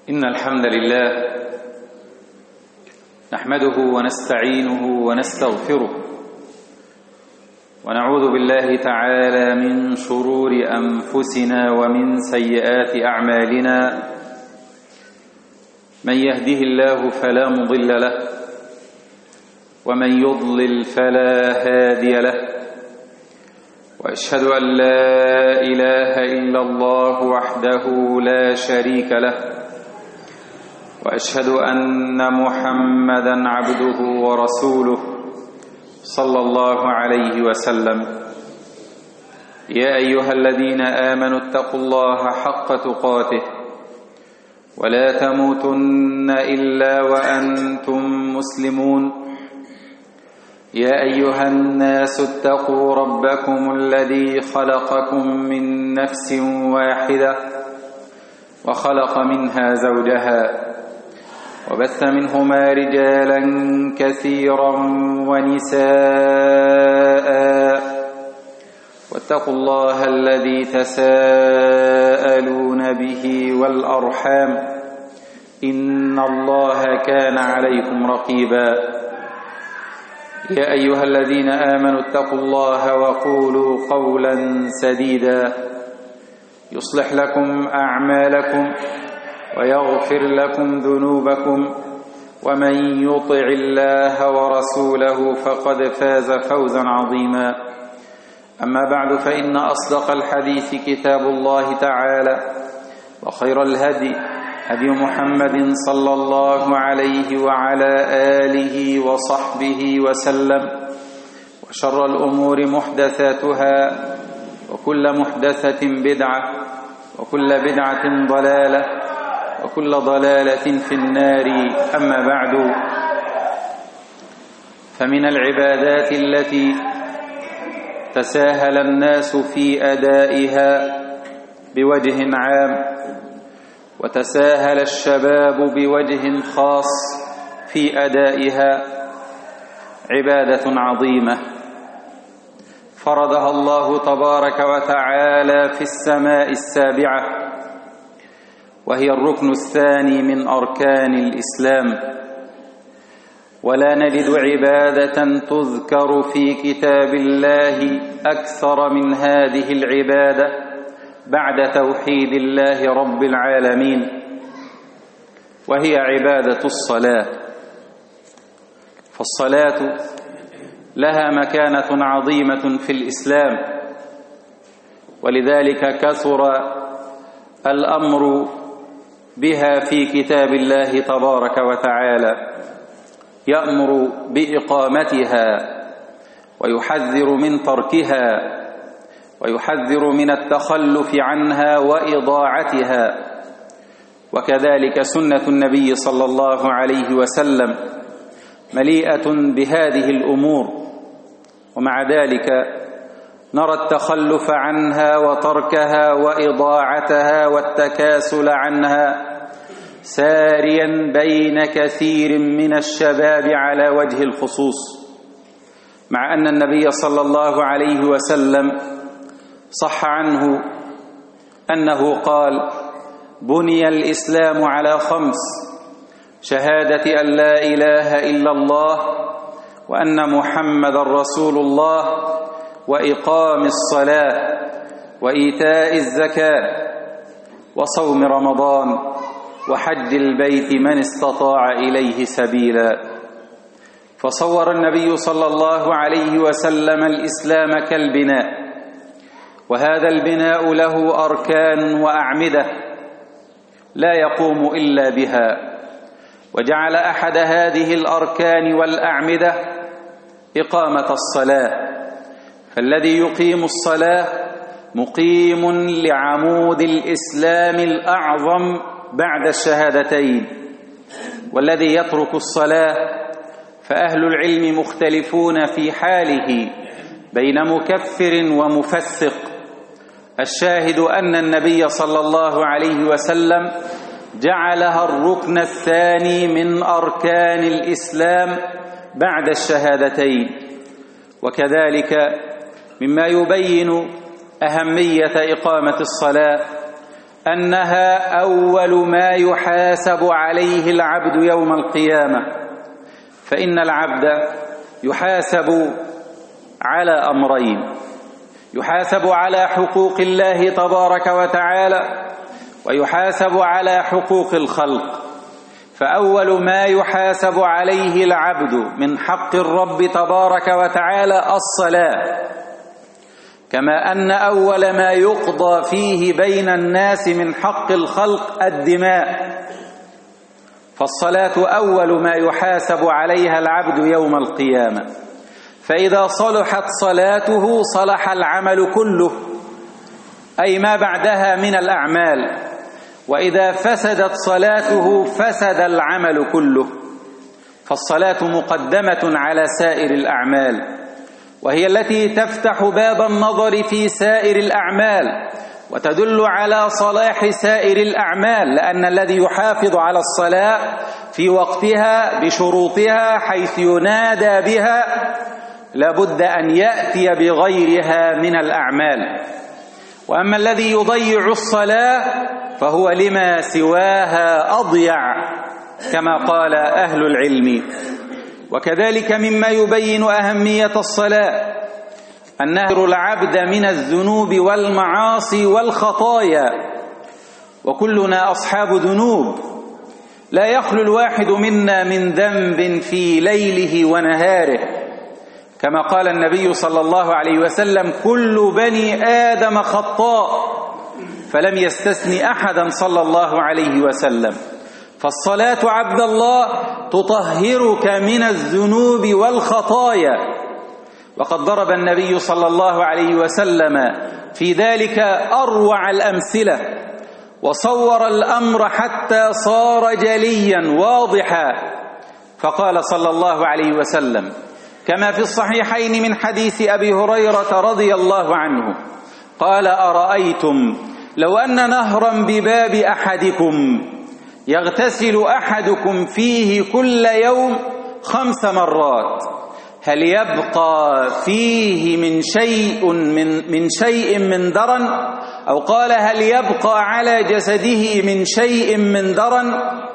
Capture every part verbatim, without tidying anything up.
إن الحمد لله نحمده ونستعينه ونستغفره ونعوذ بالله تعالى من شرور أنفسنا ومن سيئات أعمالنا. من يهده الله فلا مضل له ومن يضلل فلا هادي له، وأشهد أن لا إله إلا الله وحده لا شريك له، وأشهد أن محمدًا عبده ورسوله صلى الله عليه وسلم. يا أيها الذين آمنوا اتقوا الله حق تقاته ولا تموتن إلا وأنتم مسلمون. يا أيها الناس اتقوا ربكم الذي خلقكم من نفس واحدة وخلق منها زوجها وبث منهما رجالا كثيرا ونساء، واتقوا الله الذي تساءلون به والأرحام إن الله كان عليكم رقيبا. يا أيها الذين آمنوا اتقوا الله وقولوا قولا سديدا يصلح لكم أعمالكم ويغفر لكم ذنوبكم، ومن يطع الله ورسوله فقد فاز فوزا عظيما. أما بعد، فإن أصدق الحديث كتاب الله تعالى، وخير الهدي هدي محمد صلى الله عليه وعلى آله وصحبه وسلم، وشر الأمور محدثاتها، وكل محدثة بدعة، وكل بدعة ضلالة، وكل ضلالة في النار. أما بعد، فمن العبادات التي تساهل الناس في أدائها بوجه عام، وتساهل الشباب بوجه خاص في أدائها، عبادة عظيمة فرضها الله تبارك وتعالى في السماء السابعة، وهي الركن الثاني من أركان الإسلام. ولا نجد عبادة تذكر في كتاب الله أكثر من هذه العبادة بعد توحيد الله رب العالمين، وهي عبادة الصلاة. فالصلاة لها مكانة عظيمة في الإسلام، ولذلك كثر الأمر بها في كتاب الله تبارك وتعالى، يأمر بإقامتها ويحذر من تركها، ويحذر من التخلف عنها وإضاعتها. وكذلك سنة النبي صلى الله عليه وسلم مليئة بهذه الأمور، ومع ذلك نرى التخلف عنها وتركها وإضاعتها والتكاسل عنها ساريا بين كثير من الشباب على وجه الخصوص، مع أن النبي صلى الله عليه وسلم صح عنه أنه قال: بني الإسلام على خمس: شهادة أن لا إله إلا الله وأن محمدًا رسول الله، وإقام الصلاة، وإيتاء الزكاة، وصوم رمضان، وحج البيت من استطاع إليه سبيلا. فصور النبي صلى الله عليه وسلم الإسلام كالبناء، وهذا البناء له أركان وأعمدة لا يقوم إلا بها، وجعل أحد هذه الأركان والأعمدة إقامة الصلاة. فالذي يقيم الصلاة مقيم لعمود الإسلام الأعظم بعد الشهادتين، والذي يترك الصلاة فأهل العلم مختلفون في حاله بين مكفر ومفسق. الشاهد أن النبي صلى الله عليه وسلم جعلها الركن الثاني من أركان الإسلام بعد الشهادتين. وكذلك مما يبين أهمية إقامة الصلاة أنها أول ما يحاسب عليه العبد يوم القيامة، فإن العبد يحاسب على أمرين: يحاسب على حقوق الله تبارك وتعالى، ويحاسب على حقوق الخلق. فأول ما يحاسب عليه العبد من حق الرب تبارك وتعالى الصلاة، كما أن أول ما يقضى فيه بين الناس من حق الخلق الدماء، فالصلاة أول ما يحاسب عليها العبد يوم القيامة. فإذا صلحت صلاته صلح العمل كله، أي ما بعدها من الأعمال، وإذا فسدت صلاته فسد العمل كله. فالصلاة مقدمة على سائر الأعمال، وهي التي تفتح باب النظر في سائر الأعمال وتدل على صلاح سائر الأعمال، لأن الذي يحافظ على الصلاة في وقتها بشروطها حيث ينادى بها لابد أن يأتي بغيرها من الأعمال. وأما الذي يضيع الصلاة فهو لما سواها أضيع، كما قال أهل العلم. وكذلك مما يبين أهمية الصلاة أنها العبد من الذنوب والمعاصي والخطايا، وكلنا أصحاب ذنوب، لا يخلو الواحد منا من ذنب في ليله ونهاره، كما قال النبي صلى الله عليه وسلم: كل بني آدم خطاء، فلم يستثن أحدا صلى الله عليه وسلم. فالصلاة عبد الله تطهرك من الذنوب والخطايا، وقد ضرب النبي صلى الله عليه وسلم في ذلك أروع الأمثلة، وصور الأمر حتى صار جليا واضحا، فقال صلى الله عليه وسلم كما في الصحيحين من حديث أبي هريرة رضي الله عنه قال: أرأيتم لو أن نهرا بباب أحدكم يغتسل أحدكم فيه كل يوم خمس مرات، هل يبقى فيه من شيء من من شيء من درن؟ أو قال: هل يبقى على جسده من شيء من درن؟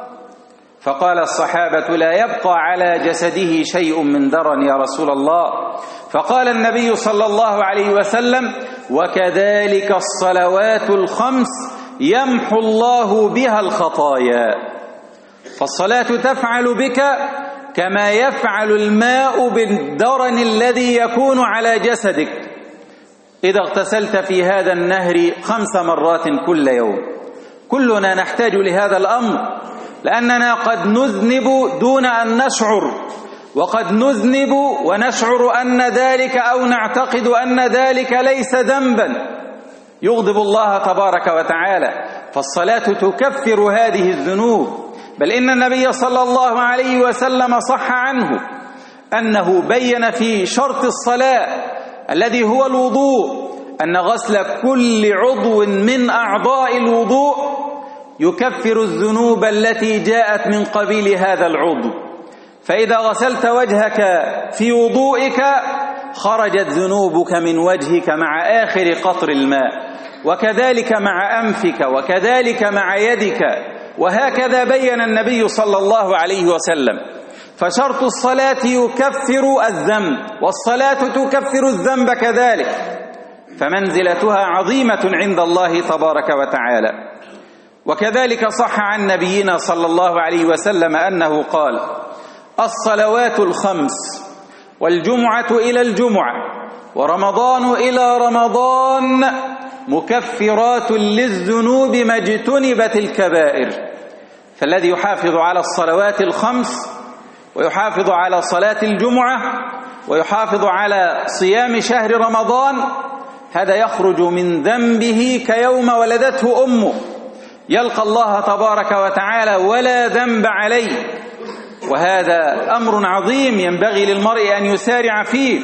فقال الصحابة: لا يبقى على جسده شيء من درن يا رسول الله. فقال النبي صلى الله عليه وسلم: وكذلك الصلوات الخمس يمحو الله بها الخطايا. فالصلاة تفعل بك كما يفعل الماء بالدرن الذي يكون على جسدك إذا اغتسلت في هذا النهر خمس مرات كل يوم. كلنا نحتاج لهذا الأمر، لأننا قد نذنب دون أن نشعر، وقد نذنب ونشعر أن ذلك أو نعتقد أن ذلك ليس ذنبا يغضب الله تبارك وتعالى. فالصلاة تكفر هذه الذنوب، بل إن النبي صلى الله عليه وسلم صح عنه أنه بين في شرط الصلاة الذي هو الوضوء أن غسل كل عضو من أعضاء الوضوء يكفر الذنوب التي جاءت من قبيل هذا العضو. فإذا غسلت وجهك في وضوئك خرجت ذنوبك من وجهك مع آخر قطر الماء، وكذلك مع أنفك، وكذلك مع يدك، وهكذا بين النبي صلى الله عليه وسلم. فشرط الصلاة يكفر الذنب، والصلاة تكفر الذنب كذلك، فمنزلتها عظيمة عند الله تبارك وتعالى. وكذلك صح عن نبينا صلى الله عليه وسلم أنه قال: الصلوات الخمس والجمعة إلى الجمعة ورمضان إلى رمضان مكفرات للذنوب ما اجتنبت الكبائر. فالذي يحافظ على الصلوات الخمس ويحافظ على صلاة الجمعة ويحافظ على صيام شهر رمضان هذا يخرج من ذنبه كيوم ولدته أمه، يلقى الله تبارك وتعالى ولا ذنب عليه. وهذا أمر عظيم ينبغي للمرء أن يسارع فيه.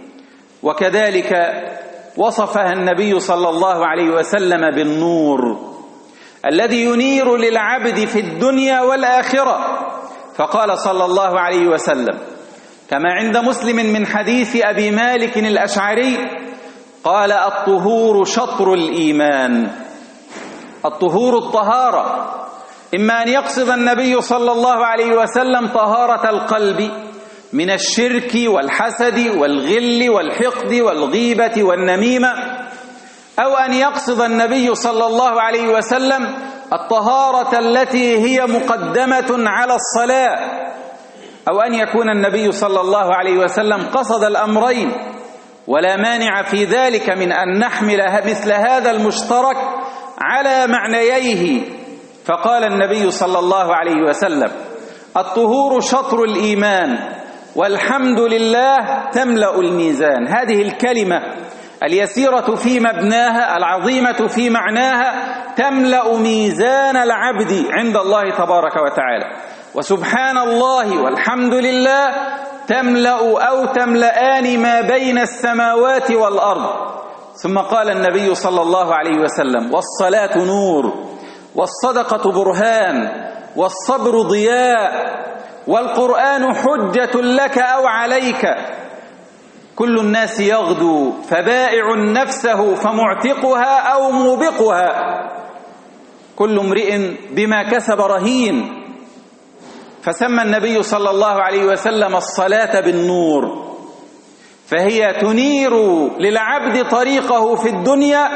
وكذلك وصفها النبي صلى الله عليه وسلم بالنور الذي ينير للعبد في الدنيا والآخرة، فقال صلى الله عليه وسلم كما عند مسلم من حديث أبي مالك الأشعري قال: الطهور شطر الإيمان. الطهور الطهارة، إما أن يقصد النبي صلى الله عليه وسلم طهارة القلب من الشرك والحسد والغل والحقد والغيبة والنميمة، أو أن يقصد النبي صلى الله عليه وسلم الطهارة التي هي مقدمة على الصلاة، أو أن يكون النبي صلى الله عليه وسلم قصد الأمرين، ولا مانع في ذلك من أن نحمل مثل هذا المشترك على معنييه. فقال النبي صلى الله عليه وسلم: الطهور شطر الإيمان والحمد لله تملأ الميزان. هذه الكلمة اليسيرة في مبناها العظيمة في معناها تملأ ميزان العبد عند الله تبارك وتعالى. وسبحان الله والحمد لله تملأ أو تملأان ما بين السماوات والأرض. ثم قال النبي صلى الله عليه وسلم: والصلاة نور، والصدقة برهان، والصبر ضياء، والقرآن حجة لك أو عليك. كل الناس يغدو فبائع نفسه فمعتقها أو موبقها، كل امرئ بما كسب رهين. فسمى النبي صلى الله عليه وسلم الصلاة بالنور، فهي تنير للعبد طريقه في الدنيا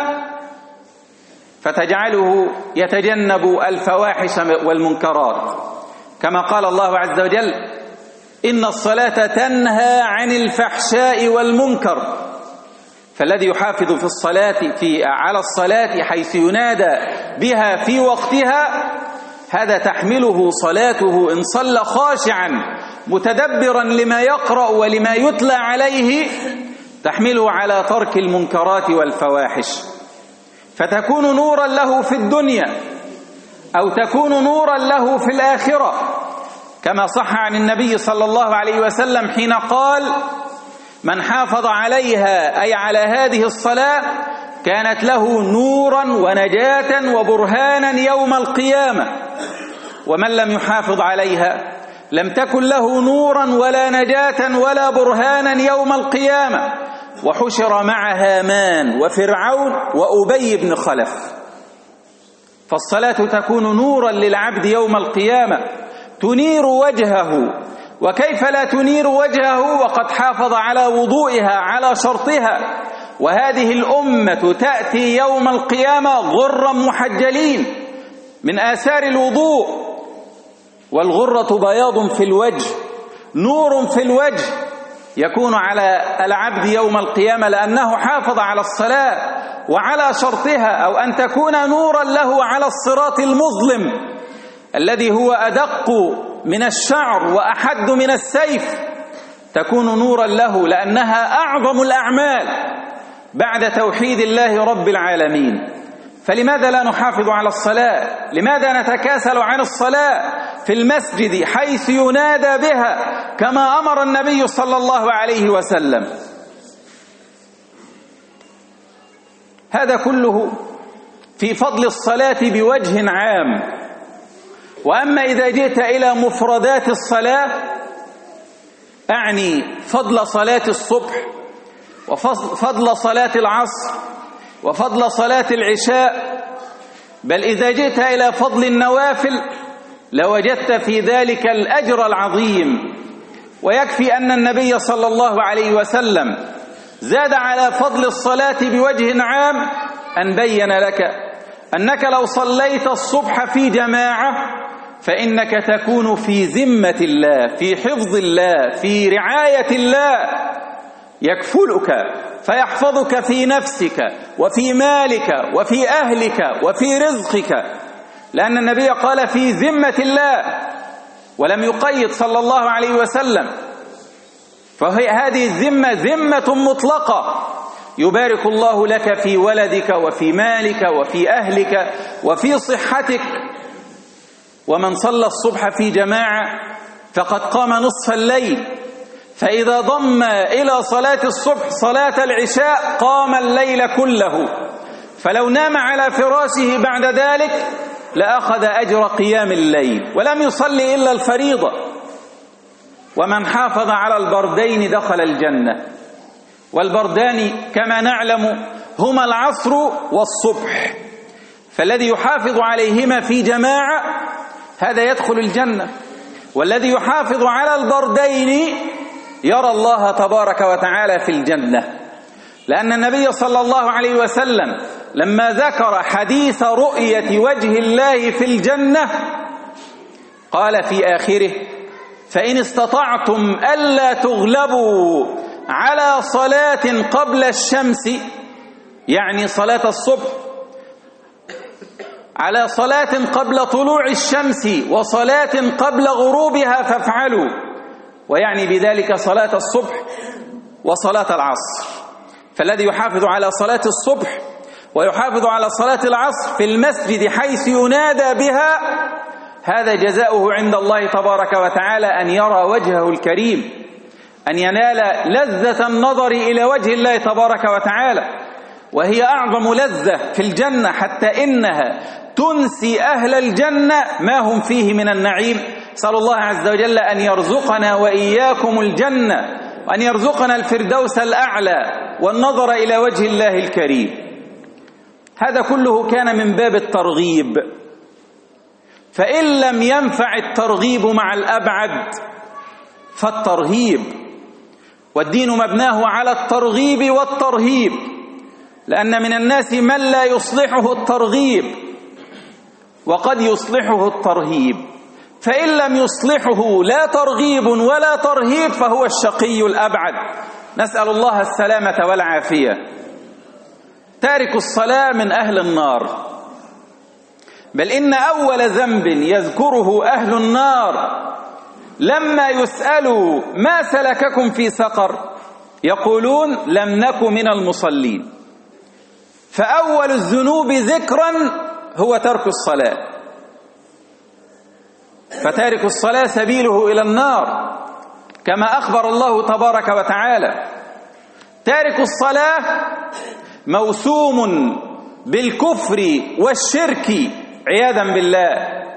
فتجعله يتجنب الفواحش والمنكرات، كما قال الله عز وجل: إن الصلاة تنهى عن الفحشاء والمنكر. فالذي يحافظ في الصلاة في على الصلاة حيث ينادى بها في وقتها، هذا تحمله صلاته إن صلى خاشعا متدبرا لما يقرأ ولما يتلى عليه، تحمله على ترك المنكرات والفواحش، فتكون نورا له في الدنيا أو تكون نورا له في الآخرة، كما صح عن النبي صلى الله عليه وسلم حين قال: من حافظ عليها أي على هذه الصلاة كانت له نورا ونجاة وبرهانا يوم القيامة، ومن لم يحافظ عليها لم تكن له نورا ولا نجاة ولا برهانا يوم القيامة، وحشر مع هامان وفرعون وأبي بن خلف. فالصلاة تكون نورا للعبد يوم القيامة، تنير وجهه. وكيف لا تنير وجهه وقد حافظ على وضوئها على شرطها؟ وهذه الأمة تأتي يوم القيامة غرا محجلين من آثار الوضوء، والغرة بياض في الوجه، نور في الوجه يكون على العبد يوم القيامة لأنه حافظ على الصلاة وعلى شرطها، أو أن تكون نورا له على الصراط المظلم الذي هو أدق من الشعر وأحد من السيف، تكون نورا له لأنها أعظم الأعمال بعد توحيد الله رب العالمين. فلماذا لا نحافظ على الصلاة؟ لماذا نتكاسل عن الصلاة في المسجد حيث ينادى بها كما أمر النبي صلى الله عليه وسلم؟ هذا كله في فضل الصلاة بوجه عام. وأما إذا جئت إلى مفردات الصلاة، أعني فضل صلاة الصبح وفضل صلاة العصر وفضل صلاة العشاء، بل إذا جئت إلى فضل النوافل لوجدت في ذلك الأجر العظيم. ويكفي أن النبي صلى الله عليه وسلم زاد على فضل الصلاة بوجه عام أن بين لك أنك لو صليت الصبح في جماعة فإنك تكون في ذمة الله، في حفظ الله، في رعاية الله، يكفلك فيحفظك في نفسك وفي مالك وفي أهلك وفي رزقك، لأن النبي قال في ذمة الله ولم يقيد صلى الله عليه وسلم. فهذه الذمة ذمة مطلقة، يبارك الله لك في ولدك وفي مالك وفي أهلك وفي صحتك. ومن صلى الصبح في جماعة فقد قام نصف الليل، فإذا ضم إلى صلاة الصبح صلاة العشاء قام الليل كله، فلو نام على فراشه بعد ذلك لأخذ أجر قيام الليل ولم يصلي إلا الفريضة. ومن حافظ على البردين دخل الجنة، والبردان كما نعلم هما العصر والصبح، فالذي يحافظ عليهما في جماعة هذا يدخل الجنة، والذي يحافظ على البردين يرى الله تبارك وتعالى في الجنة. لأن النبي صلى الله عليه وسلم لما ذكر حديث رؤية وجه الله في الجنة قال في آخره: فإن استطعتم ألا تغلبوا على صلاة قبل الشمس، يعني صلاة الصبح، على صلاة قبل طلوع الشمس وصلاة قبل غروبها فافعلوا، ويعني بذلك صلاة الصبح وصلاة العصر. فالذي يحافظ على صلاة الصبح ويحافظ على صلاة العصر في المسجد حيث ينادى بها هذا جزاؤه عند الله تبارك وتعالى أن يرى وجهه الكريم، أن ينال لذة النظر إلى وجه الله تبارك وتعالى، وهي أعظم لذة في الجنة، حتى إنها تنسي أهل الجنة ما هم فيه من النعيم. نسأل الله عز وجل أن يرزقنا وإياكم الجنة، وأن يرزقنا الفردوس الأعلى والنظر إلى وجه الله الكريم. هذا كله كان من باب الترغيب. فإن لم ينفع الترغيب مع الأبعد فالترهيب، والدين مبناه على الترغيب والترهيب، لأن من الناس من لا يصلحه الترغيب وقد يصلحه الترهيب، فإن لم يصلحه لا ترغيب ولا ترهيب فهو الشقي الأبعد، نسأل الله السلامة والعافية. تارك الصلاة من أهل النار، بل إن أول ذنب يذكره أهل النار لما يسألوا ما سلككم في سقر يقولون لم نك من المصلين. فأول الذنوب ذكرا هو ترك الصلاة، فتارك الصلاة سبيله إلى النار كما أخبر الله تبارك وتعالى. تارك الصلاة موسوم بالكفر والشرك عياذا بالله،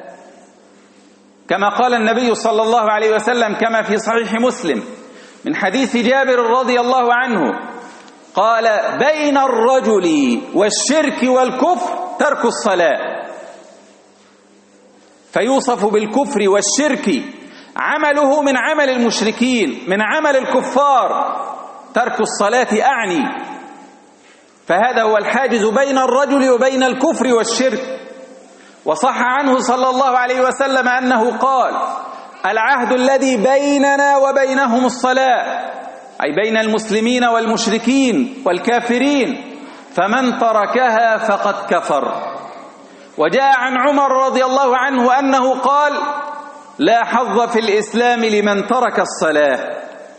كما قال النبي صلى الله عليه وسلم كما في صحيح مسلم من حديث جابر رضي الله عنه قال: بين الرجل والشرك والكفر ترك الصلاة. فيوصف بالكفر والشرك عمله من عمل المشركين، من عمل الكفار، ترك الصلاة أعني. فهذا هو الحاجز بين الرجل وبين الكفر والشرك. وصح عنه صلى الله عليه وسلم أنه قال: العهد الذي بيننا وبينهم الصلاة، أي بين المسلمين والمشركين والكافرين، فمن تركها فقد كفر. وجاء عن عمر رضي الله عنه أنه قال: لا حظ في الإسلام لمن ترك الصلاة.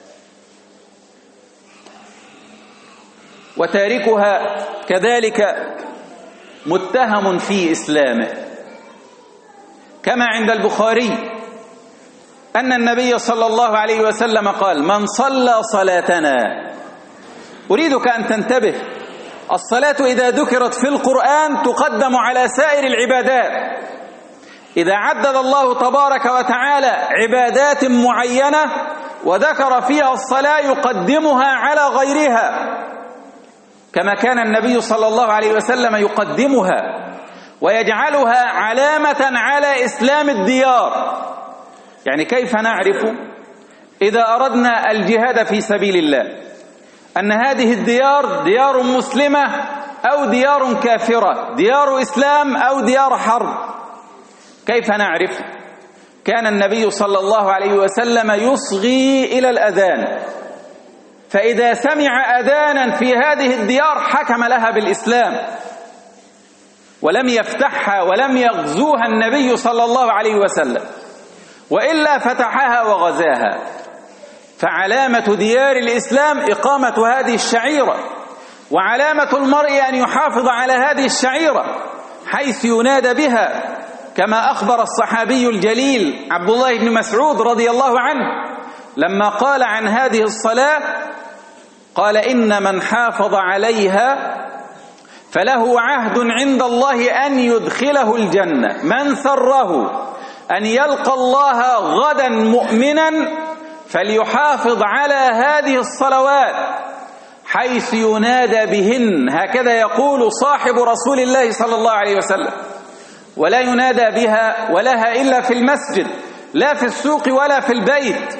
وتاركها كذلك متهم في إسلامه، كما عند البخاري أن النبي صلى الله عليه وسلم قال: من صلى صلاتنا، أريدك أن تنتبه، الصلاة إذا ذكرت في القرآن تقدم على سائر العبادات. إذا عدد الله تبارك وتعالى عبادات معينة وذكر فيها الصلاة يقدمها على غيرها، كما كان النبي صلى الله عليه وسلم يقدمها ويجعلها علامة على إسلام الديار. يعني كيف نعرف إذا أردنا الجهاد في سبيل الله أن هذه الديار ديار مسلمة أو ديار كافرة، ديار إسلام أو ديار حرب؟ كيف نعرف؟ كان النبي صلى الله عليه وسلم يصغي إلى الأذان، فإذا سمع أذانا في هذه الديار حكم لها بالإسلام، ولم يفتحها ولم يغزوها النبي صلى الله عليه وسلم، وإلا فتحها وغزاها. فعلامة ديار الإسلام إقامة هذه الشعيرة، وعلامة المرء أن يحافظ على هذه الشعيرة حيث ينادى بها، كما أخبر الصحابي الجليل عبد الله بن مسعود رضي الله عنه لما قال عن هذه الصلاة، قال: إن من حافظ عليها فله عهد عند الله أن يدخله الجنة، من سره أن يلقى الله غدا مؤمنا فليحافظ على هذه الصلوات حيث ينادى بهن، هكذا يقول صاحب رسول الله صلى الله عليه وسلم، ولا ينادى بها ولها إلا في المسجد، لا في السوق ولا في البيت.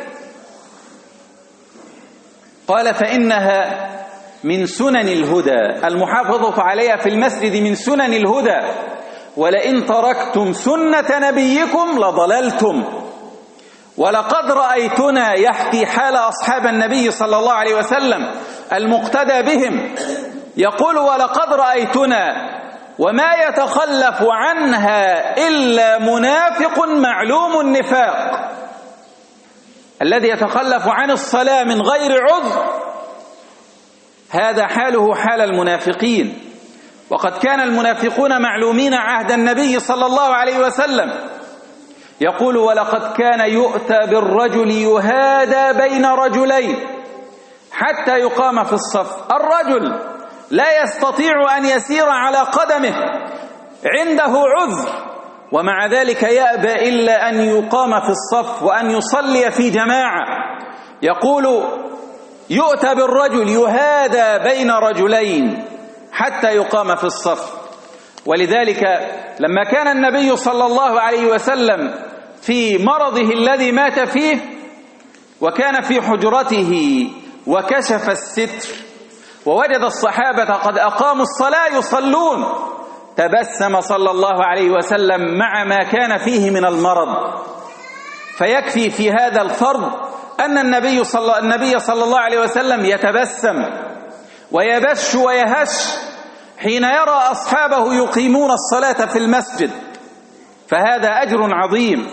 قال فإنها من سنن الهدى، المحافظة عليها في المسجد من سنن الهدى، ولئن تركتم سنة نبيكم لضللتم. ولقد رأيتنا، يحكي حال أصحاب النبي صلى الله عليه وسلم المقتدى بهم، يقول ولقد رأيتنا وما يتخلف عنها إلا منافق معلوم النفاق، الذي يتخلف عن الصلاة من غير عذر، هذا حاله حال المنافقين. وقد كان المنافقون معلومين عهد النبي صلى الله عليه وسلم، يقول ولقد كان يؤتى بالرجل يهادى بين رجلين حتى يقام في الصف، الرجل لا يستطيع أن يسير على قدمه، عنده عذر، ومع ذلك يأبى إلا أن يقام في الصف وأن يصلي في جماعة. يقول يؤتى بالرجل يهادى بين رجلين حتى يقام في الصف. ولذلك لما كان النبي صلى الله عليه وسلم في مرضه الذي مات فيه وكان في حجرته وكشف الستر ووجد الصحابة قد أقاموا الصلاة يصلون، تبسم صلى الله عليه وسلم مع ما كان فيه من المرض. فيكفي في هذا الفرض أن النبي صلى, النبي صلى الله عليه وسلم يتبسم ويبش ويهش حين يرى أصحابه يقيمون الصلاة في المسجد، فهذا أجر عظيم.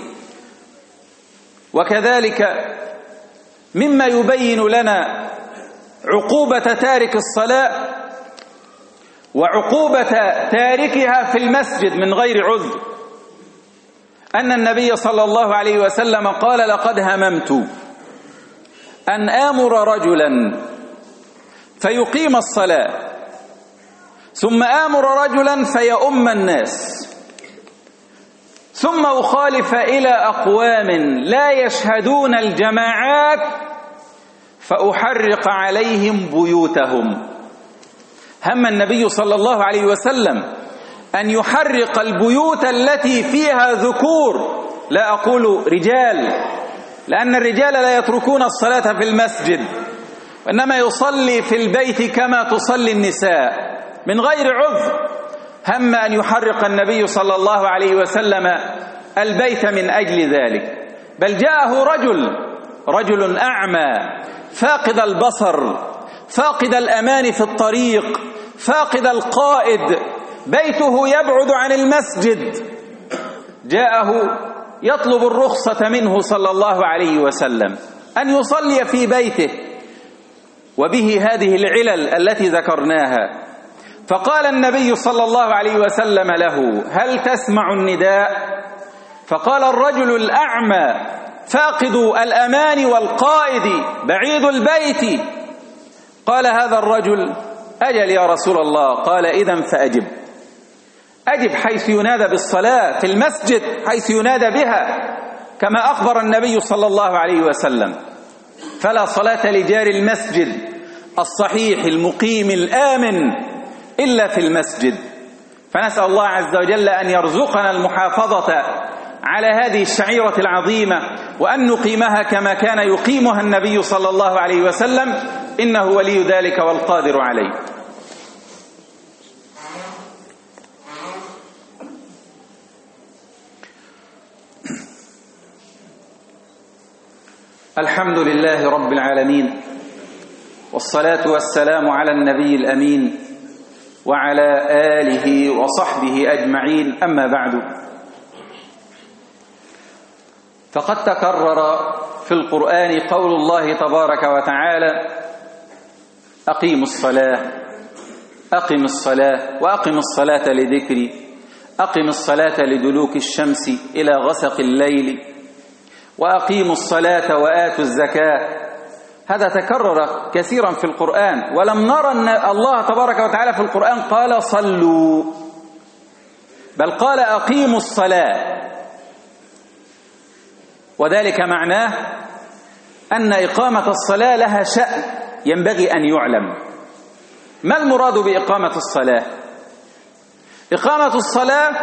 وكذلك مما يبين لنا عقوبة تارك الصلاة وعقوبة تاركها في المسجد من غير عذر أن النبي صلى الله عليه وسلم قال لقد هممت أن آمر رجلا فيقيم الصلاة ثم آمر رجلا فيؤم الناس ثم أخالف إلى أقوام لا يشهدون الجماعات فأحرق عليهم بيوتهم. هم النبي صلى الله عليه وسلم أن يحرق البيوت التي فيها ذكور، لا أقول رجال، لأن الرجال لا يتركون الصلاة في المسجد، وإنما يصلي في البيت كما تصلي النساء من غير عذر. هم أن يحرق النبي صلى الله عليه وسلم البيت من أجل ذلك. بل جاءه رجل رجل أعمى فاقد البصر فاقد الأمان في الطريق فاقد القائد، بيته يبعد عن المسجد، جاءه يطلب الرخصة منه صلى الله عليه وسلم أن يصلي في بيته، وبه هذه العلل التي ذكرناها. فقال النبي صلى الله عليه وسلم له هل تسمع النداء؟ فقال الرجل الأعمى فاقد الأمان والقائد بعيد البيت. قال هذا الرجل أجل يا رسول الله. قال إذن فأجب، أجب حيث ينادى بالصلاة في المسجد، حيث ينادى بها كما أخبر النبي صلى الله عليه وسلم. فلا صلاة لجار المسجد الصحيح المقيم الآمن إلا في المسجد. فنسأل الله عز وجل أن يرزقنا المحافظة على هذه الشعيرة العظيمة وأن نقيمها كما كان يقيمها النبي صلى الله عليه وسلم، إنه ولي ذلك والقادر عليه. الحمد لله رب العالمين، والصلاة والسلام على النبي الأمين وعلى آله وصحبه أجمعين. أما بعد، فقد تكرر في القرآن قول الله تبارك وتعالى أقيموا الصلاة أقم الصلاة وأقم الصلاة لذكري، أقم الصلاة لدلوك الشمس إلى غسق الليل، وأقيموا الصلاة وآتوا الزكاة. هذا تكرر كثيرا في القرآن، ولم نرى أن الله تبارك وتعالى في القرآن قال صلوا، بل قال أقيموا الصلاة. وذلك معناه أن إقامة الصلاة لها شأن ينبغي أن يعلم. ما المراد بإقامة الصلاة؟ إقامة الصلاة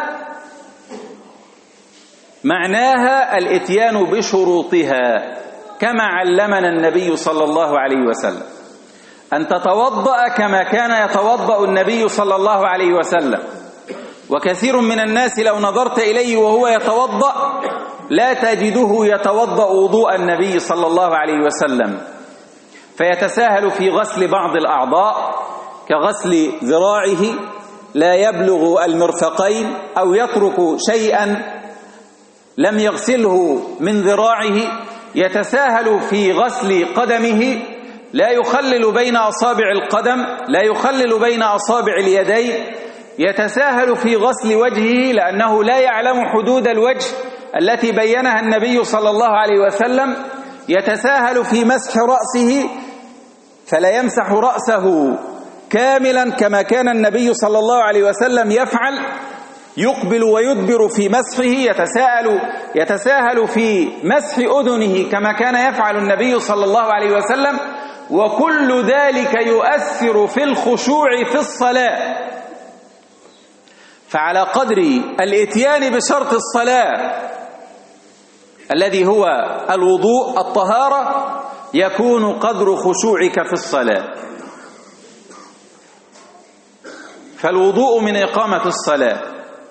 معناها الإتيان بشروطها كما علمنا النبي صلى الله عليه وسلم، أن تتوضأ كما كان يتوضأ النبي صلى الله عليه وسلم. وكثير من الناس لو نظرت إليه وهو يتوضأ لا تجده يتوضأ وضوء النبي صلى الله عليه وسلم، فيتساهل في غسل بعض الأعضاء كغسل ذراعه لا يبلغ المرفقين، أو يترك شيئا لم يغسله من ذراعه، يتساهل في غسل قدمه لا يخلل بين أصابع القدم، لا يخلل بين أصابع اليدين، يتساهل في غسل وجهه لأنه لا يعلم حدود الوجه التي بينها النبي صلى الله عليه وسلم، يتساهل في مسح رأسه فلا يمسح رأسه كاملا كما كان النبي صلى الله عليه وسلم يفعل، يقبل ويدبر في مسحه، يتساهل يتساهل في مسح أذنه كما كان يفعل النبي صلى الله عليه وسلم. وكل ذلك يؤثر في الخشوع في الصلاة. فعلى قدر الإتيان بشرط الصلاة الذي هو الوضوء الطهارة يكون قدر خشوعك في الصلاة. فالوضوء من إقامة الصلاة،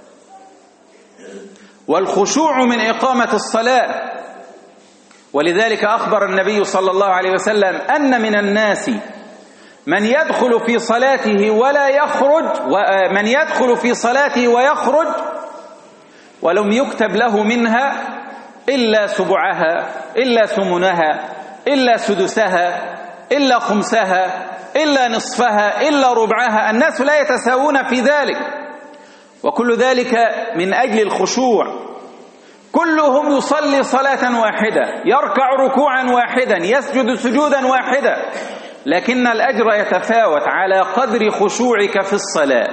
والخشوع من إقامة الصلاة. ولذلك أخبر النبي صلى الله عليه وسلم أن من الناس من يدخل في صلاته ولا يخرج، ومن يدخل في صلاته ويخرج ولم يكتب له منها إلا سبعها، إلا ثمنها، إلا سدسها، إلا خمسها، إلا نصفها، إلا ربعها. الناس لا يتساوون في ذلك، وكل ذلك من أجل الخشوع. كلهم يصلي صلاة واحدة، يركع ركوعا واحدا، يسجد سجودا واحدا، لكن الأجر يتفاوت على قدر خشوعك في الصلاة.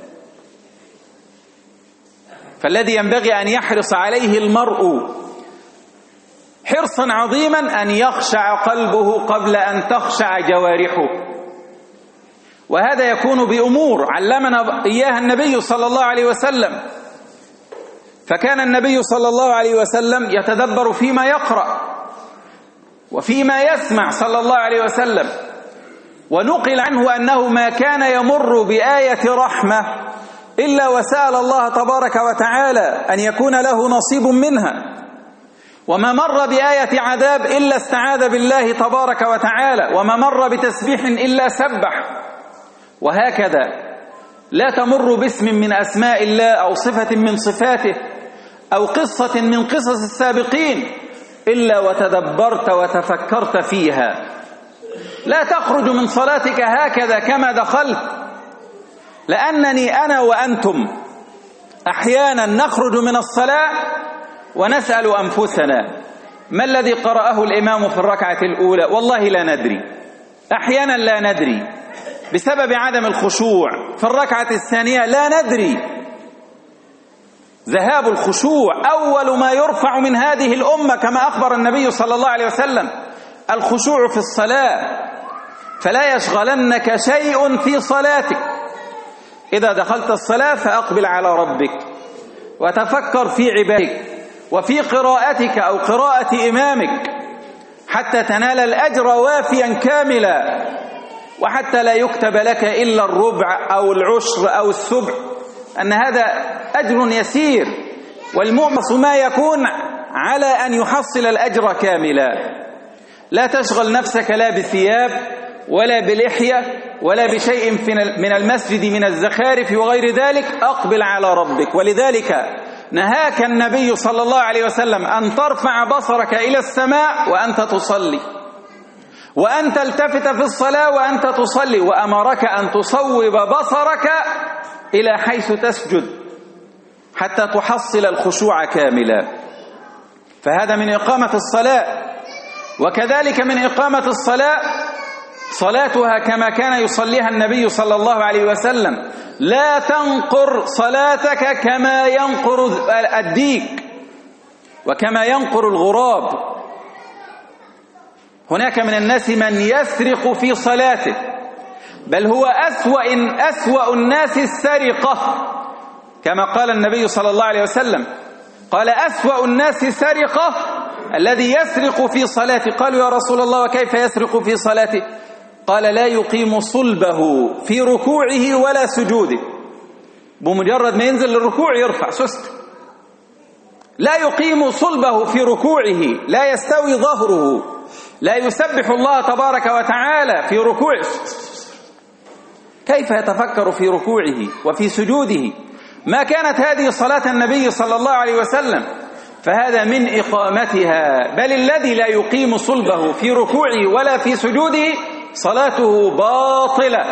فالذي ينبغي أن يحرص عليه المرء حرصا عظيما أن يخشع قلبه قبل أن تخشع جوارحه. وهذا يكون بأمور علمنا إياها النبي صلى الله عليه وسلم. فكان النبي صلى الله عليه وسلم يتدبر فيما يقرأ وفيما يسمع صلى الله عليه وسلم. ونقل عنه أنه ما كان يمر بآية رحمة إلا وسأل الله تبارك وتعالى أن يكون له نصيب منها، وما مر بآية عذاب إلا استعاذ بالله تبارك وتعالى، وما مر بتسبيح إلا سبح. وهكذا لا تمر باسم من أسماء الله أو صفة من صفاته أو قصة من قصص السابقين إلا وتدبرت وتفكرت فيها. لا تخرج من صلاتك هكذا كما دخلت، لأنني أنا وأنتم أحيانا نخرج من الصلاة ونسأل أنفسنا ما الذي قرأه الإمام في الركعة الأولى؟ والله لا ندري. أحيانا لا ندري بسبب عدم الخشوع. في الركعة الثانية لا ندري. ذهاب الخشوع أول ما يرفع من هذه الأمة كما أخبر النبي صلى الله عليه وسلم، الخشوع في الصلاة. فلا يشغلنك شيء في صلاتك. إذا دخلت الصلاة فأقبل على ربك وتفكر في عبادك وفي قراءتك أو قراءة إمامك حتى تنال الأجر وافيا كاملا، وحتى لا يكتب لك إلا الربع أو العشر أو السبع، أن هذا أجر يسير، والمؤمن ما يكون على أن يحصل الأجر كاملا. لا تشغل نفسك لا بثياب ولا بلحية ولا بشيء من المسجد من الزخارف وغير ذلك، أقبل على ربك. ولذلك نهاك النبي صلى الله عليه وسلم أن ترفع بصرك إلى السماء وأنت تصلي، وأن تلتفت في الصلاة وأنت تصلي، وأمرك أن تصوب بصرك إلى حيث تسجد حتى تحصل الخشوع كاملا. فهذا من إقامة الصلاة. وكذلك من إقامة الصلاة صلاتها كما كان يصليها النبي صلى الله عليه وسلم. لا تنقر صلاتك كما ينقر الديك وكما ينقر الغراب. هناك من الناس من يسرق في صلاته بل هو أسوأ أسوأ الناس السرقة، كما قال النبي صلى الله عليه وسلم، قال أسوأ الناس سرقة الذي يسرق في صلاته. قالوا يا رسول الله وكيف يسرق في صلاته؟ قال لا يقيم صلبه في ركوعه ولا سجوده، بمجرد ما ينزل للركوع يرفع سست، لا يقيم صلبه في ركوعه، لا يستوي ظهره، لا يسبح الله تبارك وتعالى في ركوعه، كيف يتفكر في ركوعه وفي سجوده؟ ما كانت هذه صلاة النبي صلى الله عليه وسلم، فهذا من إقامتها. بل الذي لا يقيم صلبه في ركوعه ولا في سجوده صلاته باطلة،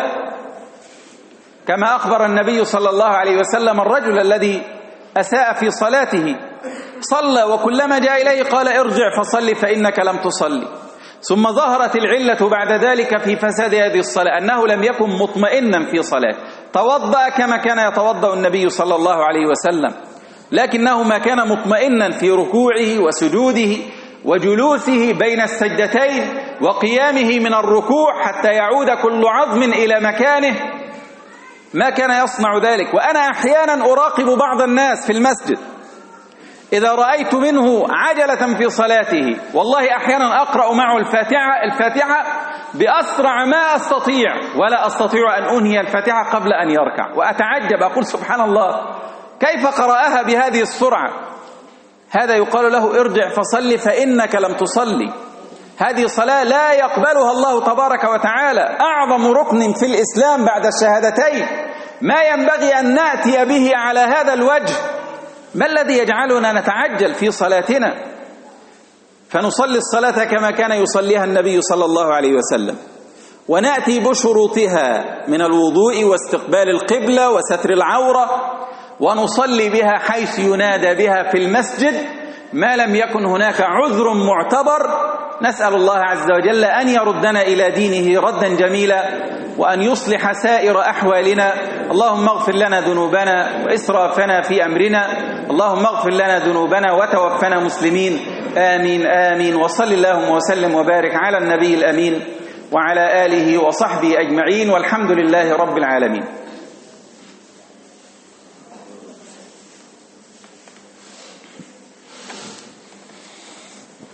كما أخبر النبي صلى الله عليه وسلم الرجل الذي أساء في صلاته، صلى وكلما جاء إليه قال ارجع فصلي فإنك لم تصلي، ثم ظهرت العلة بعد ذلك في فساد هذه الصلاة أنه لم يكن مطمئنا في صلاة، توضأ كما كان يتوضأ النبي صلى الله عليه وسلم، لكنه ما كان مطمئنا في ركوعه وسجوده وجلوسه بين السجدتين وقيامه من الركوع حتى يعود كل عظم إلى مكانه، ما كان يصنع ذلك. وأنا أحيانا أراقب بعض الناس في المسجد، إذا رأيت منه عجلة في صلاته والله أحيانا أقرأ معه الفاتحة الفاتحة بأسرع ما أستطيع، ولا أستطيع أن أنهي الفاتحة قبل أن يركع، وأتعجب أقول سبحان الله كيف قرأها بهذه السرعة؟ هذا يقال له ارجع فصلي فإنك لم تصلي. هذه صلاة لا يقبلها الله تبارك وتعالى، أعظم ركن في الإسلام بعد الشهادتين، ما ينبغي أن نأتي به على هذا الوجه. ما الذي يجعلنا نتعجل في صلاتنا؟ فنصلي الصلاة كما كان يصليها النبي صلى الله عليه وسلم، ونأتي بشروطها من الوضوء واستقبال القبلة وستر العورة، ونصلي بها حيث ينادى بها في المسجد ما لم يكن هناك عذر معتبر. نسأل الله عز وجل أن يردنا إلى دينه ردا جميلا، وأن يصلح سائر أحوالنا. اللهم اغفر لنا ذنوبنا وإسرافنا في أمرنا، اللهم اغفر لنا ذنوبنا وتوفنا مسلمين، آمين آمين. وصل اللهم وسلم وبارك على النبي الأمين وعلى آله وصحبه أجمعين، والحمد لله رب العالمين.